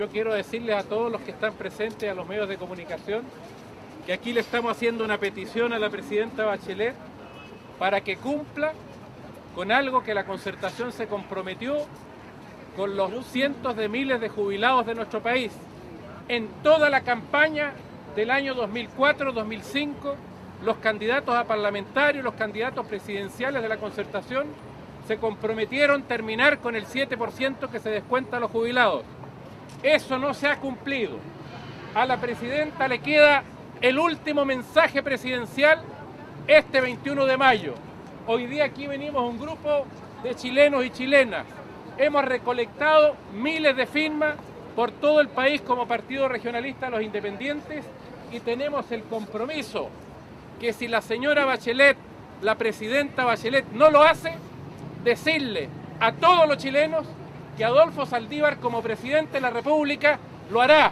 Yo quiero decirles a todos los que están presentes, a los medios de comunicación, que aquí le estamos haciendo una petición a la presidenta Bachelet para que cumpla con algo que la Concertación se comprometió con los cientos de miles de jubilados de nuestro país. En toda la campaña del año 2004-2005, los candidatos a parlamentarios, los candidatos presidenciales de la Concertación se comprometieron a terminar con el 7% que se descuenta a los jubilados. Eso no se ha cumplido. A la presidenta le queda el último mensaje presidencial este 21 de mayo. Hoy día aquí venimos un grupo de chilenos y chilenas. Hemos recolectado miles de firmas por todo el país como Partido Regionalista Los Independientes y tenemos el compromiso que si la señora Bachelet, la presidenta Bachelet, no lo hace, decirle a todos los chilenos que Adolfo Saldívar como presidente de la República lo hará.